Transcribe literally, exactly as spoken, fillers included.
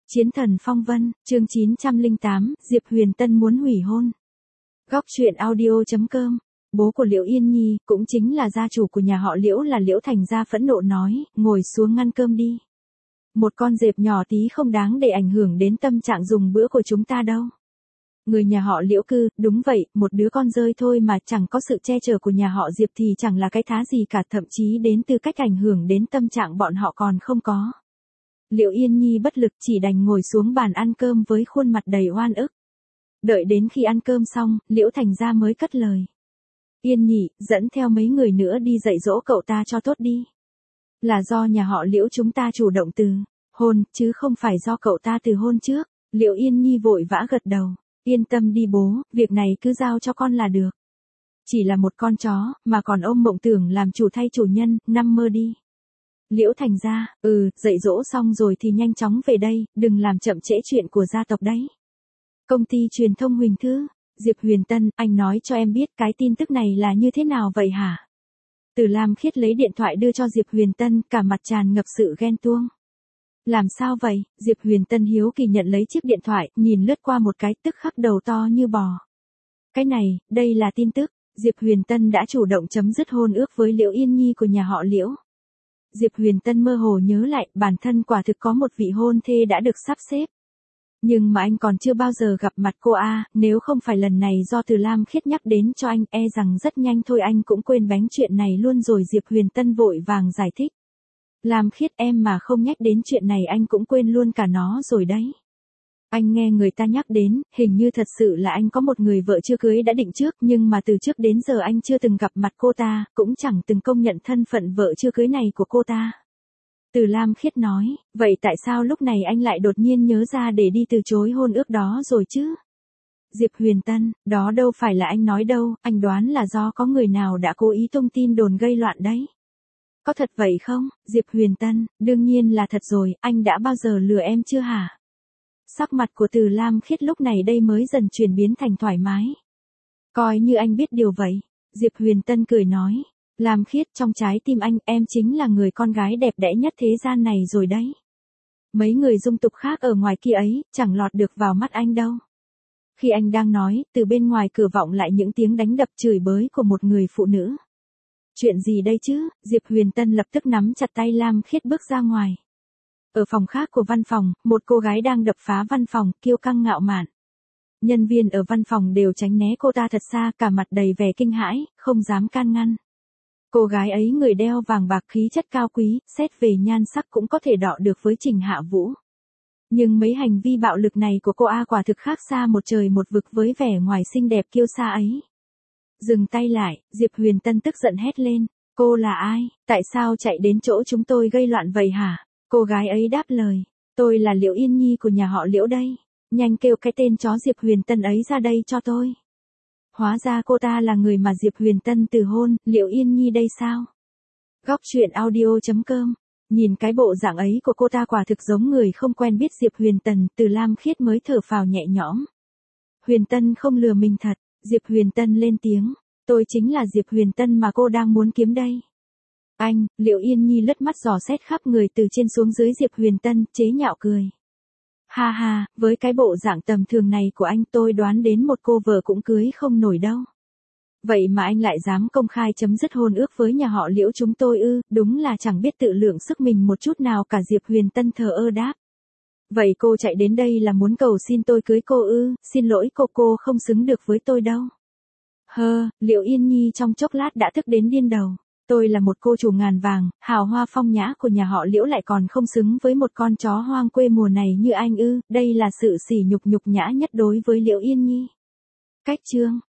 Chiến thần phong vân, chương chín trăm lẻ tám, Diệp Huyền Tân muốn hủy hôn. Góc truyện audio chấm com. Bố của Liễu Yên Nhi, cũng chính là gia chủ của nhà họ Liễu là Liễu Thành Gia phẫn nộ nói, ngồi xuống ngăn cơm đi. Một con dẹp nhỏ tí không đáng để ảnh hưởng đến tâm trạng dùng bữa của chúng ta đâu. Người nhà họ Liễu cư, đúng vậy, một đứa con rơi thôi mà chẳng có sự che chở của nhà họ Diệp thì chẳng là cái thá gì cả, thậm chí đến từ cách ảnh hưởng đến tâm trạng bọn họ còn không có. Liễu Yên Nhi bất lực chỉ đành ngồi xuống bàn ăn cơm với khuôn mặt đầy oan ức. Đợi đến khi ăn cơm xong, Liễu Thành Gia mới cất lời. Yên Nhi, dẫn theo mấy người nữa đi dạy dỗ cậu ta cho tốt đi. Là do nhà họ Liễu chúng ta chủ động từ hôn, chứ không phải do cậu ta từ hôn trước. Liễu Yên Nhi vội vã gật đầu. Yên tâm đi bố, việc này cứ giao cho con là được. Chỉ là một con chó, mà còn ôm mộng tưởng làm chủ thay chủ nhân, nằm mơ đi. Liễu Thành Gia, ừ, dạy dỗ xong rồi thì nhanh chóng về đây, đừng làm chậm trễ chuyện của gia tộc đấy. Công ty truyền thông Huỳnh Thư, Diệp Huyền Tân, anh nói cho em biết cái tin tức này là như thế nào vậy hả? Từ Lam Khiết lấy điện thoại đưa cho Diệp Huyền Tân, cả mặt tràn ngập sự ghen tuông. Làm sao vậy? Diệp Huyền Tân hiếu kỳ nhận lấy chiếc điện thoại, nhìn lướt qua một cái, tức khắc đầu to như bò. Cái này, đây là tin tức, Diệp Huyền Tân đã chủ động chấm dứt hôn ước với Liễu Yên Nhi của nhà họ Liễu. Diệp Huyền Tân mơ hồ nhớ lại, bản thân quả thực có một vị hôn thê đã được sắp xếp. Nhưng mà anh còn chưa bao giờ gặp mặt cô a, nếu không phải lần này do Từ Lam Khiết nhắc đến cho anh, e rằng rất nhanh thôi anh cũng quên bánh chuyện này luôn rồi. Diệp Huyền Tân vội vàng giải thích. Lam Khiết, em mà không nhắc đến chuyện này anh cũng quên luôn cả nó rồi đấy. Anh nghe người ta nhắc đến, hình như thật sự là anh có một người vợ chưa cưới đã định trước, nhưng mà từ trước đến giờ anh chưa từng gặp mặt cô ta, cũng chẳng từng công nhận thân phận vợ chưa cưới này của cô ta. Từ Lam Khiết nói, vậy tại sao lúc này anh lại đột nhiên nhớ ra để đi từ chối hôn ước đó rồi chứ? Diệp Huyền Tân, đó đâu phải là anh nói đâu, anh đoán là do có người nào đã cố ý tung tin đồn gây loạn đấy. Có thật vậy không? Diệp Huyền Tân, đương nhiên là thật rồi, anh đã bao giờ lừa em chưa hả? Sắc mặt của Từ Lam Khiết lúc này đây mới dần chuyển biến thành thoải mái. Coi như anh biết điều vậy. Diệp Huyền Tân cười nói. Lam Khiết, trong trái tim anh, em chính là người con gái đẹp đẽ nhất thế gian này rồi đấy. Mấy người dung tục khác ở ngoài kia ấy, chẳng lọt được vào mắt anh đâu. Khi anh đang nói, từ bên ngoài cửa vọng lại những tiếng đánh đập chửi bới của một người phụ nữ. Chuyện gì đây chứ? Diệp Huyền Tân lập tức nắm chặt tay Lam Khiết bước ra ngoài. Ở phòng khác của văn phòng, một cô gái đang đập phá văn phòng, kiêu căng ngạo mạn. Nhân viên ở văn phòng đều tránh né cô ta thật xa, cả mặt đầy vẻ kinh hãi, không dám can ngăn. Cô gái ấy người đeo vàng bạc, khí chất cao quý, xét về nhan sắc cũng có thể đọ được với Trình Hạ Vũ. Nhưng mấy hành vi bạo lực này của cô A quả thực khác xa một trời một vực với vẻ ngoài xinh đẹp kiêu sa ấy. Dừng tay lại, Diệp Huyền Tân tức giận hét lên, cô là ai, tại sao chạy đến chỗ chúng tôi gây loạn vậy hả? Cô gái ấy đáp lời, tôi là Liễu Yên Nhi của nhà họ Liễu đây, nhanh kêu cái tên chó Diệp Huyền Tân ấy ra đây cho tôi. Hóa ra cô ta là người mà Diệp Huyền Tân từ hôn, Liễu Yên Nhi đây sao? Góc truyện audio chấm com. Nhìn cái bộ dạng ấy của cô ta quả thực giống người không quen biết Diệp Huyền Tân, Từ Lam Khiết mới thở phào nhẹ nhõm. Huyền Tân không lừa mình thật, Diệp Huyền Tân lên tiếng, tôi chính là Diệp Huyền Tân mà cô đang muốn kiếm đây. Anh, Liễu Yên Nhi lướt mắt dò xét khắp người từ trên xuống dưới Diệp Huyền Tân, chế nhạo cười. Ha ha, với cái bộ dạng tầm thường này của anh tôi đoán đến một cô vợ cũng cưới không nổi đâu. Vậy mà anh lại dám công khai chấm dứt hôn ước với nhà họ Liễu chúng tôi ư, đúng là chẳng biết tự lượng sức mình một chút nào cả. Diệp Huyền Tân thờ ơ đáp. Vậy cô chạy đến đây là muốn cầu xin tôi cưới cô ư, xin lỗi cô cô không xứng được với tôi đâu. Hơ, Liễu Yên Nhi trong chốc lát đã tức đến điên đầu. Tôi là một cô chủ ngàn vàng, hào hoa phong nhã của nhà họ Liễu lại còn không xứng với một con chó hoang quê mùa này như anh ư, đây là sự sỉ nhục nhục nhã nhất đối với Liễu Yên Nhi. Cách chương.